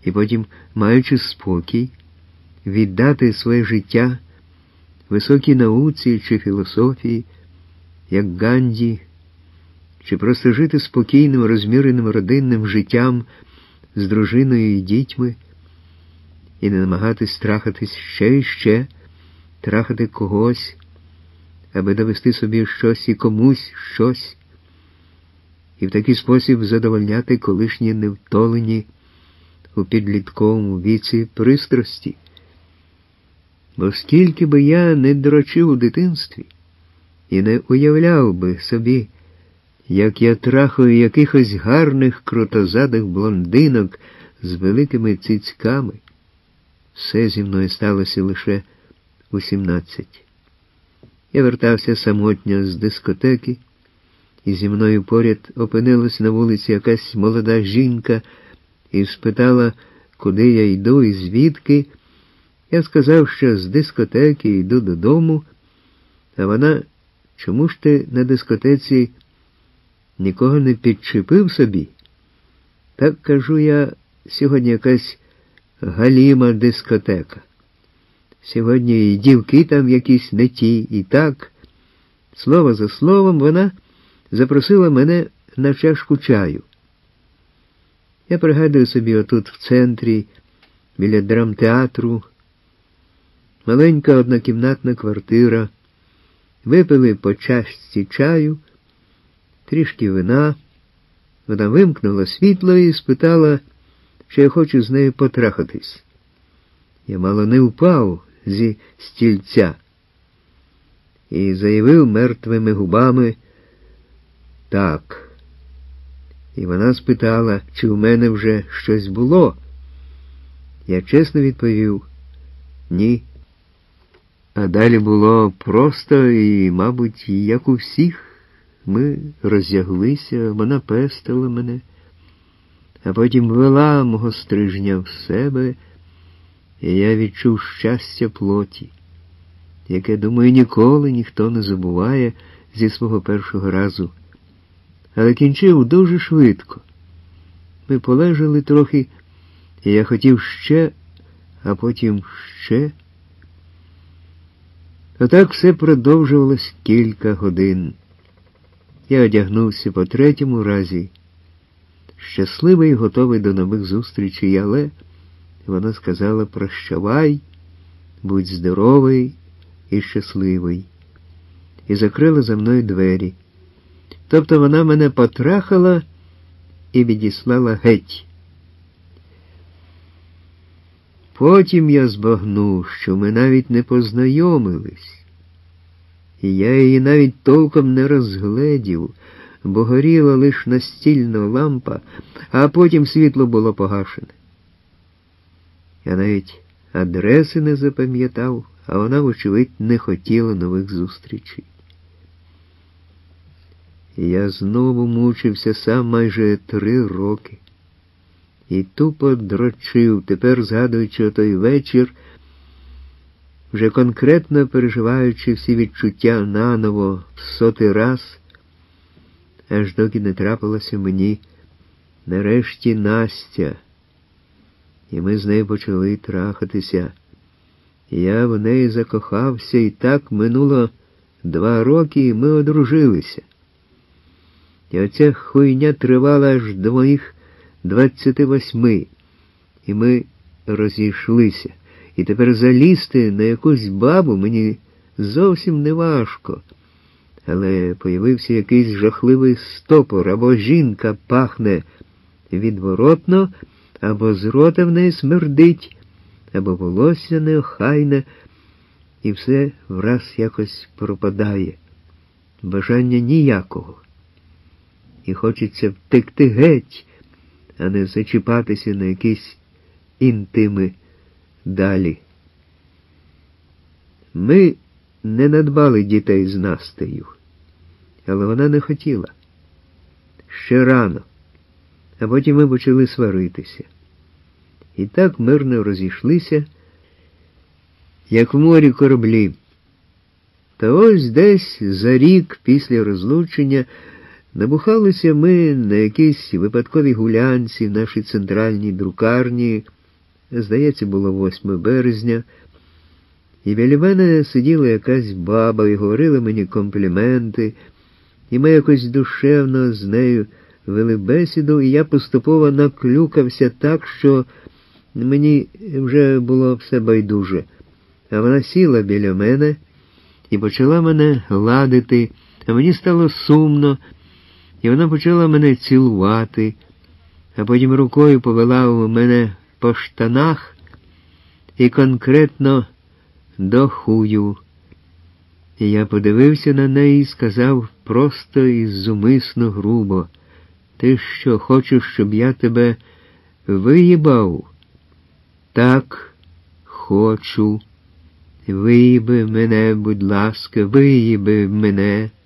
і потім, маючи спокій, віддати своє життя високій науці чи філософії, як Ганді, чи просто жити спокійним, розміреним родинним життям з дружиною і дітьми, і не намагатись трахатись ще і ще, трахати когось, аби довести собі щось і комусь щось, і в такий спосіб задовольняти колишні невтолені у підлітковому віці пристрасті. Бо скільки би я не дрочив у дитинстві і не уявляв би собі, як я трахаю якихось гарних крутозадих блондинок з великими цицьками, все зі мною сталося лише у 17. Я вертався самотньо з дискотеки, і зі мною поряд опинилась на вулиці якась молода жінка і спитала, куди я йду і звідки. Я сказав, що з дискотеки йду додому, а вона: чому ж ти на дискотеці нікого не підчепив собі? Так, кажу я, сьогодні якась галіма дискотека. Сьогодні і дівки там якісь не ті, і так. Слово за словом, вона запросила мене на чашку чаю. Я пригадую собі отут в центрі, біля драмтеатру, маленька однокімнатна квартира, випили по чашці чаю, трішки вина, вона вимкнула світло і спитала, чи я хочу з нею потрахатись. Я мало не впав зі стільця і заявив мертвими губами «так». І вона спитала, чи у мене вже щось було. Я чесно відповів «ні». А далі було просто і, мабуть, як у всіх. Ми роздяглися, вона пестила мене, а потім вела мого стрижня в себе, і я відчув щастя плоті, яке, думаю, ніколи ніхто не забуває зі свого першого разу. Але кінчив дуже швидко. Ми полежали трохи, і я хотів ще, а потім ще. Отак все продовжувалось кілька годин. Я одягнувся по третьому разі, щасливий і готовий до нових зустрічей, але вона сказала «прощавай, будь здоровий і щасливий», і закрила за мною двері. Тобто вона мене потрахала і відіслала геть. Потім я збагнув, що ми навіть не познайомились. І я її навіть толком не розгледів, бо горіла лиш настільна лампа, а потім світло було погашене. Я навіть адреси не запам'ятав, а вона, вочевидь, не хотіла нових зустрічей. І я знову мучився сам майже 3 роки. І тупо дрочив, тепер згадуючи отой вечір, вже конкретно переживаючи всі відчуття наново в 100-й раз, аж доки не трапилося мені нарешті Настя. І ми з нею почали трахатися. Я в неї закохався, і так минуло 2 роки, і ми одружилися. І оця хуйня тривала аж до моїх 28, і ми розійшлися. І тепер залізти на якусь бабу мені зовсім не важко. Але появився якийсь жахливий стопор, або жінка пахне відворотно, або з рота в неї смердить, або волосся неохайне, і все враз якось пропадає. Бажання ніякого. І хочеться втекти геть, а не зачіпатися на якісь інтими далі. Ми не надбали дітей з Настею, але вона не хотіла. Ще рано. А потім ми почали сваритися. І так мирно розійшлися, як в морі кораблі. Та ось десь за рік після розлучення набухалися ми на якійсь випадковій гулянці в нашій центральній друкарні, здається, було 8 березня, і біля мене сиділа якась баба і говорила мені компліменти, і ми якось душевно з нею вели бесіду, і я поступово наклюкався так, що мені вже було все байдуже. А вона сіла біля мене і почала мене ладити, а мені стало сумно, і вона почала мене цілувати, а потім рукою повела у мене по штанах і конкретно до хую. І я подивився на неї і сказав просто і зумисно грубо: «Ти що, хочеш, щоб я тебе виїбав?» «Так, хочу. Виїби мене, будь ласка, виїби мене».